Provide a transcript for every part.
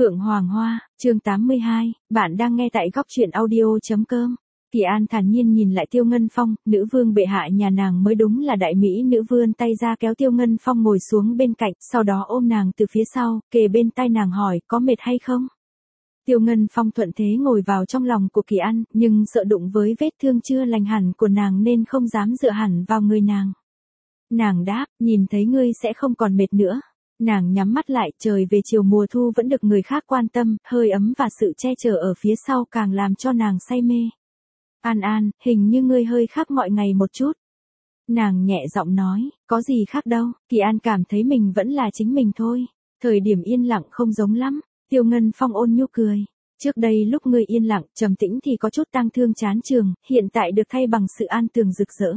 Phượng Hoàng Hoa, chương 82, bạn đang nghe tại góc truyện audio.com. Kỳ An thản nhiên nhìn lại Tiêu Ngân Phong, nữ vương bệ hạ nhà nàng mới đúng là đại mỹ nữ, vươn tay ra kéo Tiêu Ngân Phong ngồi xuống bên cạnh, sau đó ôm nàng từ phía sau, kề bên tai nàng hỏi có mệt hay không. Tiêu Ngân Phong thuận thế ngồi vào trong lòng của Kỳ An, nhưng sợ đụng với vết thương chưa lành hẳn của nàng nên không dám dựa hẳn vào người nàng. Nàng đáp, nhìn thấy ngươi sẽ không còn mệt nữa. Nàng nhắm mắt lại, trời về chiều mùa thu vẫn được người khác quan tâm, hơi ấm và sự che chở ở phía sau càng làm cho nàng say mê. An, hình như ngươi hơi khác mọi ngày một chút. Nàng nhẹ giọng nói, có gì khác đâu, Kỳ An cảm thấy mình vẫn là chính mình thôi. Thời điểm yên lặng không giống lắm. Tiêu Ngân Phong ôn nhu cười. Trước đây lúc ngươi yên lặng, trầm tĩnh thì có chút tang thương chán chường, hiện tại được thay bằng sự an tường rực rỡ.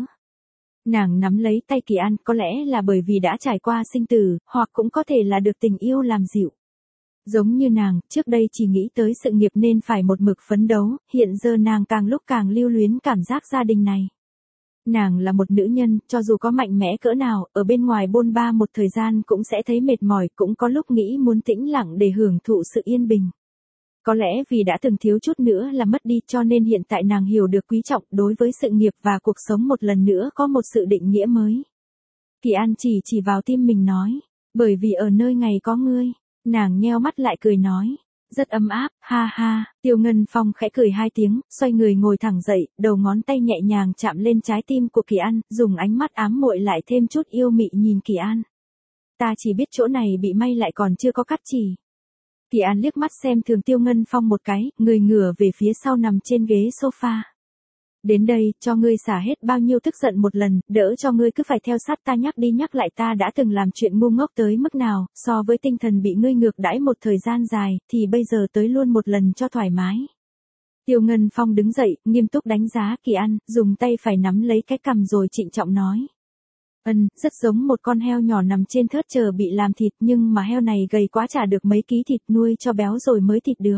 Nàng nắm lấy tay Kỳ An, có lẽ là bởi vì đã trải qua sinh tử, hoặc cũng có thể là được tình yêu làm dịu. Giống như nàng, trước đây chỉ nghĩ tới sự nghiệp nên phải một mực phấn đấu, hiện giờ nàng càng lúc càng lưu luyến cảm giác gia đình này. Nàng là một nữ nhân, cho dù có mạnh mẽ cỡ nào, ở bên ngoài bôn ba một thời gian cũng sẽ thấy mệt mỏi, cũng có lúc nghĩ muốn tĩnh lặng để hưởng thụ sự yên bình. Có lẽ vì đã từng thiếu chút nữa là mất đi cho nên hiện tại nàng hiểu được quý trọng đối với sự nghiệp và cuộc sống một lần nữa có một sự định nghĩa mới. Kỳ An chỉ vào tim mình nói, bởi vì ở nơi ngày có ngươi, nàng nheo mắt lại cười nói, rất ấm áp, ha ha. Tiêu Ngân Phong khẽ cười hai tiếng, xoay người ngồi thẳng dậy, đầu ngón tay nhẹ nhàng chạm lên trái tim của Kỳ An, dùng ánh mắt ám muội lại thêm chút yêu mị nhìn Kỳ An. Ta chỉ biết chỗ này bị may lại còn chưa có cắt chỉ. Kỳ An liếc mắt xem thường Tiêu Ngân Phong một cái, người ngửa về phía sau nằm trên ghế sofa. Đến đây, cho ngươi xả hết bao nhiêu tức giận một lần, đỡ cho ngươi cứ phải theo sát ta nhắc đi nhắc lại ta đã từng làm chuyện ngu ngốc tới mức nào, so với tinh thần bị ngươi ngược đãi một thời gian dài, thì bây giờ tới luôn một lần cho thoải mái. Tiêu Ngân Phong đứng dậy, nghiêm túc đánh giá Kỳ An, dùng tay phải nắm lấy cái cằm rồi trịnh trọng nói. Rất giống một con heo nhỏ nằm trên thớt chờ bị làm thịt, nhưng mà heo này gầy quá chả được mấy ký thịt, nuôi cho béo rồi mới thịt được.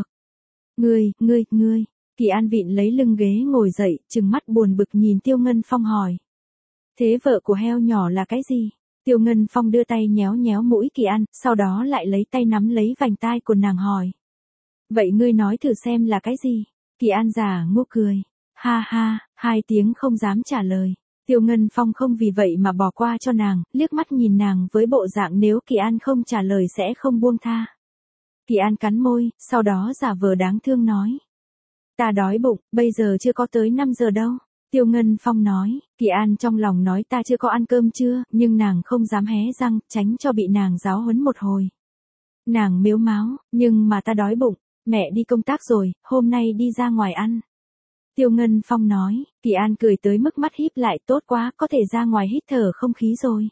Ngươi. Kỳ An vịn lấy lưng ghế ngồi dậy, trừng mắt buồn bực nhìn Tiêu Ngân Phong hỏi. Thế vợ của heo nhỏ là cái gì? Tiêu Ngân Phong đưa tay nhéo nhéo mũi Kỳ An, sau đó lại lấy tay nắm lấy vành tai của nàng hỏi. Vậy ngươi nói thử xem là cái gì? Kỳ An giả ngu cười. Ha, hai tiếng không dám trả lời. Tiêu Ngân Phong không vì vậy mà bỏ qua cho nàng, liếc mắt nhìn nàng với bộ dạng nếu Kỳ An không trả lời sẽ không buông tha. Kỳ An cắn môi, sau đó giả vờ đáng thương nói. Ta đói bụng, bây giờ chưa có tới 5 giờ đâu. Tiêu Ngân Phong nói, Kỳ An trong lòng nói ta chưa có ăn cơm chưa, nhưng nàng không dám hé răng, tránh cho bị nàng giáo huấn một hồi. Nàng mếu máo, nhưng mà ta đói bụng, mẹ đi công tác rồi, hôm nay đi ra ngoài ăn. Tiêu Ngân Phong nói, Kỳ An cười tới mức mắt híp lại, tốt quá, có thể ra ngoài hít thở không khí rồi.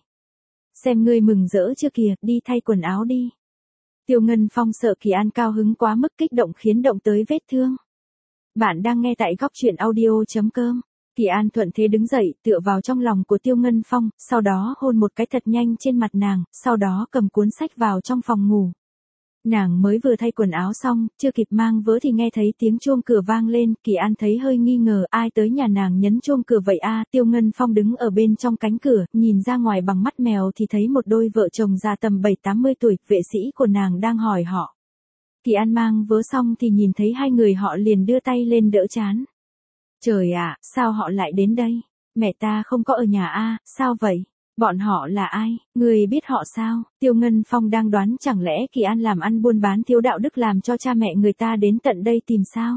Xem ngươi mừng rỡ chưa kìa, đi thay quần áo đi. Tiêu Ngân Phong sợ Kỳ An cao hứng quá mức kích động khiến động tới vết thương. Bạn đang nghe tại góc truyện audio.com. Kỳ An thuận thế đứng dậy, tựa vào trong lòng của Tiêu Ngân Phong, sau đó hôn một cái thật nhanh trên mặt nàng, sau đó cầm cuốn sách vào trong phòng ngủ. Nàng mới vừa thay quần áo xong, chưa kịp mang vớ thì nghe thấy tiếng chuông cửa vang lên, Kỳ An thấy hơi nghi ngờ, ai tới nhà nàng nhấn chuông cửa vậy a? Tiêu Ngân Phong đứng ở bên trong cánh cửa, nhìn ra ngoài bằng mắt mèo thì thấy một đôi vợ chồng già tầm 70-80 tuổi, vệ sĩ của nàng đang hỏi họ. Kỳ An mang vớ xong thì nhìn thấy hai người họ liền đưa tay lên đỡ trán. Trời ạ, sao họ lại đến đây? Mẹ ta không có ở nhà a, sao vậy? Bọn họ là ai? Người biết họ sao? Tiêu Ngân Phong đang đoán chẳng lẽ Kỳ An làm ăn buôn bán thiếu đạo đức làm cho cha mẹ người ta đến tận đây tìm sao?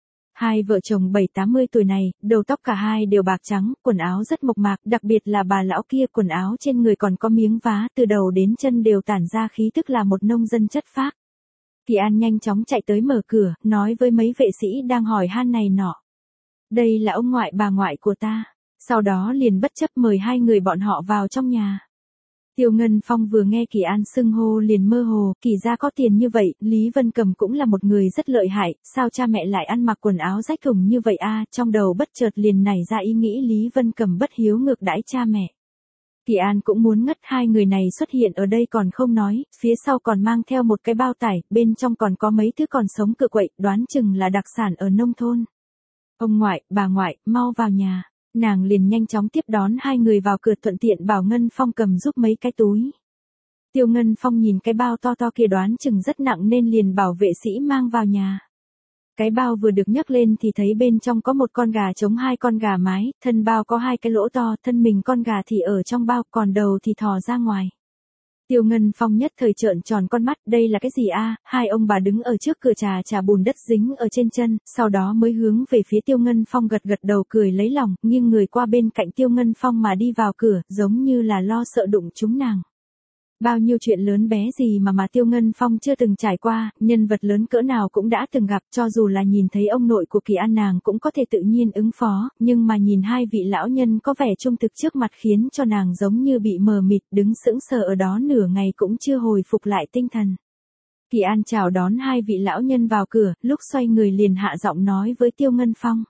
Hai vợ chồng 70-80 tuổi này, đầu tóc cả hai đều bạc trắng, quần áo rất mộc mạc, đặc biệt là bà lão kia quần áo trên người còn có miếng vá, từ đầu đến chân đều tản ra khí tức là một nông dân chất phác. Kỳ An nhanh chóng chạy tới mở cửa, nói với mấy vệ sĩ đang hỏi han này nọ. Đây là ông ngoại bà ngoại của ta. Sau đó liền bất chấp mời hai người bọn họ vào trong nhà. Tiêu Ngân Phong vừa nghe Kỳ An xưng hô liền mơ hồ, Kỳ gia có tiền như vậy, Lý Vân Cầm cũng là một người rất lợi hại, sao cha mẹ lại ăn mặc quần áo rách thùng như vậy a? Trong đầu bất chợt liền nảy ra ý nghĩ Lý Vân Cầm bất hiếu ngược đãi cha mẹ. Kỳ An cũng muốn ngất, hai người này xuất hiện ở đây còn không nói, phía sau còn mang theo một cái bao tải, bên trong còn có mấy thứ còn sống cựa quậy, đoán chừng là đặc sản ở nông thôn. Ông ngoại, bà ngoại, mau vào nhà. Nàng liền nhanh chóng tiếp đón hai người vào cửa, thuận tiện bảo Ngân Phong cầm giúp mấy cái túi. Tiêu Ngân Phong nhìn cái bao to to kia đoán chừng rất nặng nên liền bảo vệ sĩ mang vào nhà. Cái bao vừa được nhấc lên thì thấy bên trong có một con gà trống, 2 con gà mái, thân bao có 2 cái lỗ to, thân mình con gà thì ở trong bao, còn đầu thì thò ra ngoài. Tiêu Ngân Phong nhất thời trợn tròn con mắt, đây là cái gì a? Hai ông bà đứng ở trước cửa trà bùn đất dính ở trên chân, sau đó mới hướng về phía Tiêu Ngân Phong gật gật đầu cười lấy lòng, nghiêng người qua bên cạnh Tiêu Ngân Phong mà đi vào cửa, giống như là lo sợ đụng chúng nàng. Bao nhiêu chuyện lớn bé gì mà Tiêu Ngân Phong chưa từng trải qua, nhân vật lớn cỡ nào cũng đã từng gặp, cho dù là nhìn thấy ông nội của Kỳ An nàng cũng có thể tự nhiên ứng phó, nhưng mà nhìn hai vị lão nhân có vẻ trung thực trước mặt khiến cho nàng giống như bị mờ mịt, đứng sững sờ ở đó nửa ngày cũng chưa hồi phục lại tinh thần. Kỳ An chào đón hai vị lão nhân vào cửa, lúc xoay người liền hạ giọng nói với Tiêu Ngân Phong.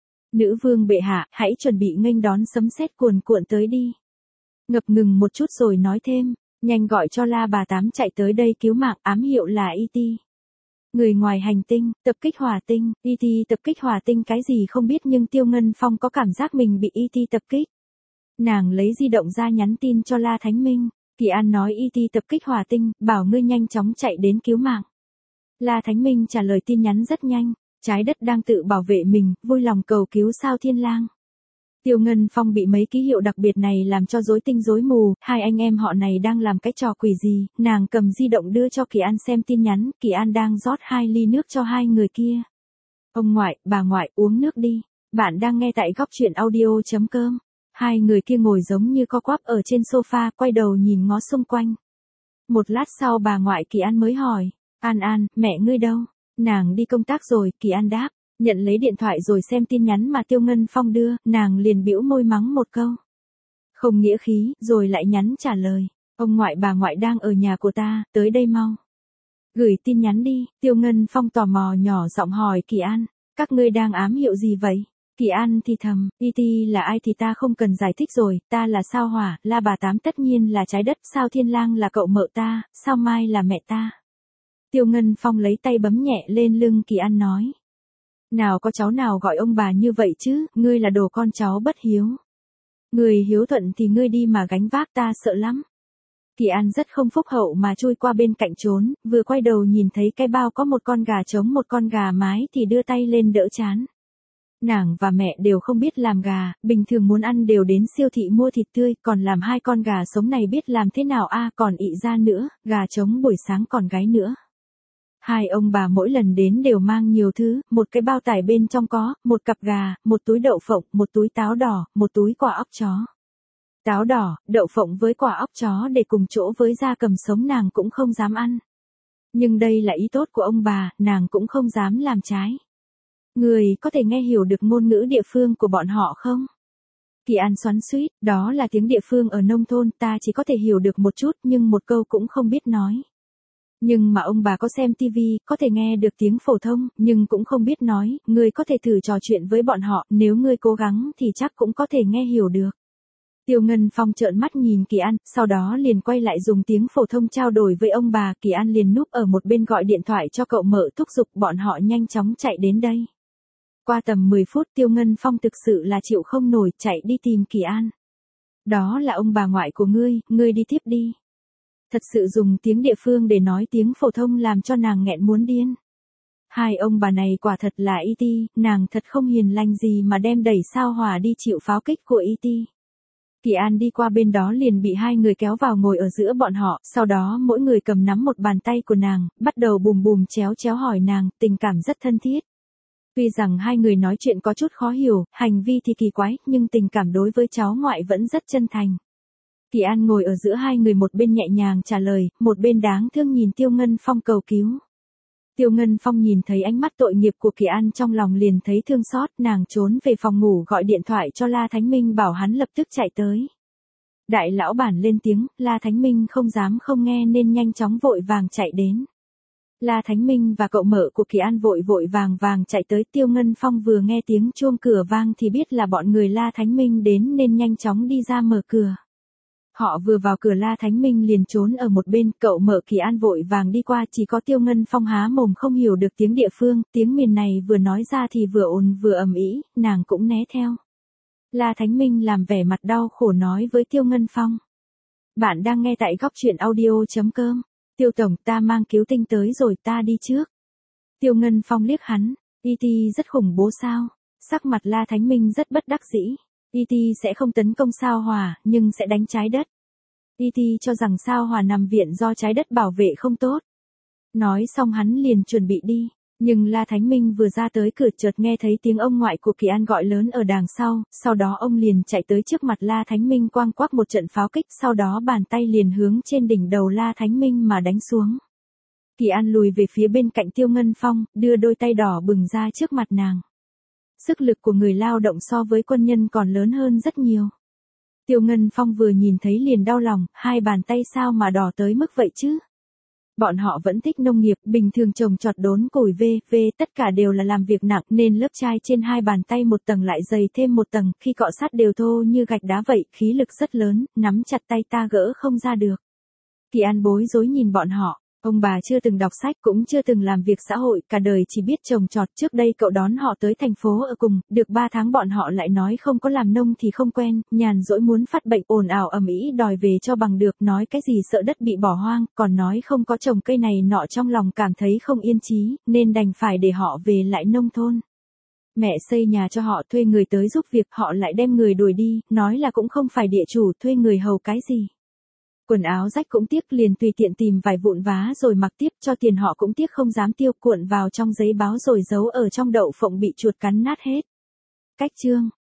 Nữ vương bệ hạ, hãy chuẩn bị nghênh đón sấm sét cuồn cuộn tới đi. Ngập ngừng một chút rồi nói thêm. Nhanh gọi cho La bà Tám chạy tới đây cứu mạng, ám hiệu là E.T. Người ngoài hành tinh, tập kích hỏa tinh, E.T. tập kích hỏa tinh cái gì không biết nhưng Tiêu Ngân Phong có cảm giác mình bị E.T. tập kích. Nàng lấy di động ra nhắn tin cho La Thánh Minh, Kỳ An nói E.T. tập kích hỏa tinh, bảo ngươi nhanh chóng chạy đến cứu mạng. La Thánh Minh trả lời tin nhắn rất nhanh, trái đất đang tự bảo vệ mình, vui lòng cầu cứu sao Thiên Lang. Tiêu Ngân Phong bị mấy ký hiệu đặc biệt này làm cho rối tinh rối mù, hai anh em họ này đang làm cái trò quỷ gì, nàng cầm di động đưa cho Kỳ An xem tin nhắn, Kỳ An đang rót 2 ly nước cho hai người kia. Ông ngoại, bà ngoại, uống nước đi, bạn đang nghe tại góc truyện audio.com. Hai người kia ngồi giống như co quắp ở trên sofa, quay đầu nhìn ngó xung quanh. Một lát sau bà ngoại Kỳ An mới hỏi, An An, mẹ ngươi đâu? Nàng đi công tác rồi, Kỳ An đáp. Nhận lấy điện thoại rồi xem tin nhắn mà Tiêu Ngân Phong đưa, nàng liền bĩu môi mắng một câu. Không nghĩa khí, rồi lại nhắn trả lời. Ông ngoại bà ngoại đang ở nhà của ta, tới đây mau. Gửi tin nhắn đi, Tiêu Ngân Phong tò mò nhỏ giọng hỏi Kỳ An. Các ngươi đang ám hiệu gì vậy? Kỳ An thì thầm, E.T. là ai thì ta không cần giải thích rồi, ta là sao hỏa, La bà Tám tất nhiên là trái đất, sao Thiên Lang là cậu mợ ta, sao Mai là mẹ ta. Tiêu Ngân Phong lấy tay bấm nhẹ lên lưng Kỳ An nói. Nào có cháu nào gọi ông bà như vậy chứ, ngươi là đồ con cháu bất hiếu. Người hiếu thuận thì ngươi đi mà gánh vác ta sợ lắm. Kỳ An rất không phúc hậu mà chui qua bên cạnh trốn, vừa quay đầu nhìn thấy cái bao có một con gà trống một con gà mái thì đưa tay lên đỡ chán. Nàng và mẹ đều không biết làm gà, bình thường muốn ăn đều đến siêu thị mua thịt tươi, còn làm 2 con gà sống này biết làm thế nào a, còn ị ra nữa, gà trống buổi sáng còn gáy nữa. Hai ông bà mỗi lần đến đều mang nhiều thứ, một cái bao tải bên trong có, một cặp gà, một túi đậu phộng, một túi táo đỏ, một túi quả óc chó. Táo đỏ, đậu phộng với quả óc chó để cùng chỗ với gia cầm sống nàng cũng không dám ăn. Nhưng đây là ý tốt của ông bà, nàng cũng không dám làm trái. Người có thể nghe hiểu được ngôn ngữ địa phương của bọn họ không? Kỳ An xoắn xuýt, đó là tiếng địa phương ở nông thôn, ta chỉ có thể hiểu được một chút nhưng một câu cũng không biết nói. Nhưng mà ông bà có xem tivi, có thể nghe được tiếng phổ thông, nhưng cũng không biết nói, ngươi có thể thử trò chuyện với bọn họ, nếu ngươi cố gắng thì chắc cũng có thể nghe hiểu được. Tiêu Ngân Phong trợn mắt nhìn Kỳ An, sau đó liền quay lại dùng tiếng phổ thông trao đổi với ông bà, Kỳ An liền núp ở một bên gọi điện thoại cho cậu mợ thúc giục bọn họ nhanh chóng chạy đến đây. Qua tầm 10 phút Tiêu Ngân Phong thực sự là chịu không nổi, chạy đi tìm Kỳ An. Đó là ông bà ngoại của ngươi đi tiếp đi. Thật sự dùng tiếng địa phương để nói tiếng phổ thông làm cho nàng nghẹn muốn điên. Hai ông bà này quả thật là E.T., nàng thật không hiền lành gì mà đem đẩy sao hỏa đi chịu pháo kích của E.T. Kỳ An đi qua bên đó liền bị hai người kéo vào ngồi ở giữa bọn họ, sau đó mỗi người cầm nắm một bàn tay của nàng, bắt đầu bùm bùm chéo chéo hỏi nàng, tình cảm rất thân thiết. Tuy rằng hai người nói chuyện có chút khó hiểu, hành vi thì kỳ quái, nhưng tình cảm đối với cháu ngoại vẫn rất chân thành. Kỳ An ngồi ở giữa hai người, một bên nhẹ nhàng trả lời, một bên đáng thương nhìn Tiêu Ngân Phong cầu cứu. Tiêu Ngân Phong nhìn thấy ánh mắt tội nghiệp của Kỳ An trong lòng liền thấy thương xót, nàng trốn về phòng ngủ gọi điện thoại cho La Thánh Minh bảo hắn lập tức chạy tới. Đại lão bản lên tiếng, La Thánh Minh không dám không nghe nên nhanh chóng vội vàng chạy đến. La Thánh Minh và cậu mợ của Kỳ An vội vàng chạy tới, Tiêu Ngân Phong vừa nghe tiếng chuông cửa vang thì biết là bọn người La Thánh Minh đến nên nhanh chóng đi ra mở cửa. Họ vừa vào cửa La Thánh Minh liền trốn ở một bên, cậu mợ Kỳ An vội vàng đi qua, chỉ có Tiêu Ngân Phong há mồm không hiểu được tiếng địa phương, tiếng miền này vừa nói ra thì vừa ồn vừa ầm ĩ, nàng cũng né theo. La Thánh Minh làm vẻ mặt đau khổ nói với Tiêu Ngân Phong. Bạn đang nghe tại góc chuyện audio.com. Tiêu tổng, ta mang cứu tinh tới rồi, ta đi trước. Tiêu Ngân Phong liếc hắn, E.T. rất khủng bố sao? Sắc mặt La Thánh Minh rất bất đắc dĩ. E.T. sẽ không tấn công sao Hỏa, nhưng sẽ đánh trái đất. E.T. cho rằng sao Hỏa nằm viện do trái đất bảo vệ không tốt. Nói xong hắn liền chuẩn bị đi. Nhưng La Thánh Minh vừa ra tới cửa chợt nghe thấy tiếng ông ngoại của Kỳ An gọi lớn ở đằng sau đó ông liền chạy tới trước mặt La Thánh Minh quang quắc một trận pháo kích, sau đó bàn tay liền hướng trên đỉnh đầu La Thánh Minh mà đánh xuống. Kỳ An lùi về phía bên cạnh Tiêu Ngân Phong, đưa đôi tay đỏ bừng ra trước mặt nàng. Sức lực của người lao động so với quân nhân còn lớn hơn rất nhiều. Tiêu Ngân Phong vừa nhìn thấy liền đau lòng, hai bàn tay sao mà đỏ tới mức vậy chứ? Bọn họ vẫn thích nông nghiệp, bình thường trồng trọt đốn củi tất cả đều là làm việc nặng nên lớp chai trên hai bàn tay một tầng lại dày thêm một tầng, khi cọ sát đều thô như gạch đá vậy, khí lực rất lớn, nắm chặt tay ta gỡ không ra được. Kỳ An bối rối nhìn bọn họ, ông bà chưa từng đọc sách cũng chưa từng làm việc xã hội, cả đời chỉ biết trồng trọt. Trước đây cậu đón họ tới thành phố ở cùng, được 3 tháng bọn họ lại nói không có làm nông thì không quen, nhàn rỗi muốn phát bệnh, ồn ào ầm ĩ đòi về cho bằng được, nói cái gì sợ đất bị bỏ hoang, còn nói không có trồng cây này nọ, trong lòng cảm thấy không yên chí, nên đành phải để họ về lại nông thôn. Mẹ xây nhà cho họ, thuê người tới giúp việc, họ lại đem người đuổi đi, nói là cũng không phải địa chủ, thuê người hầu cái gì. Quần áo rách cũng tiếc, liền tùy tiện tìm vài vụn vá rồi mặc tiếp, cho tiền họ cũng tiếc không dám tiêu, cuộn vào trong giấy báo rồi giấu ở trong đậu phộng bị chuột cắn nát hết. Cách chương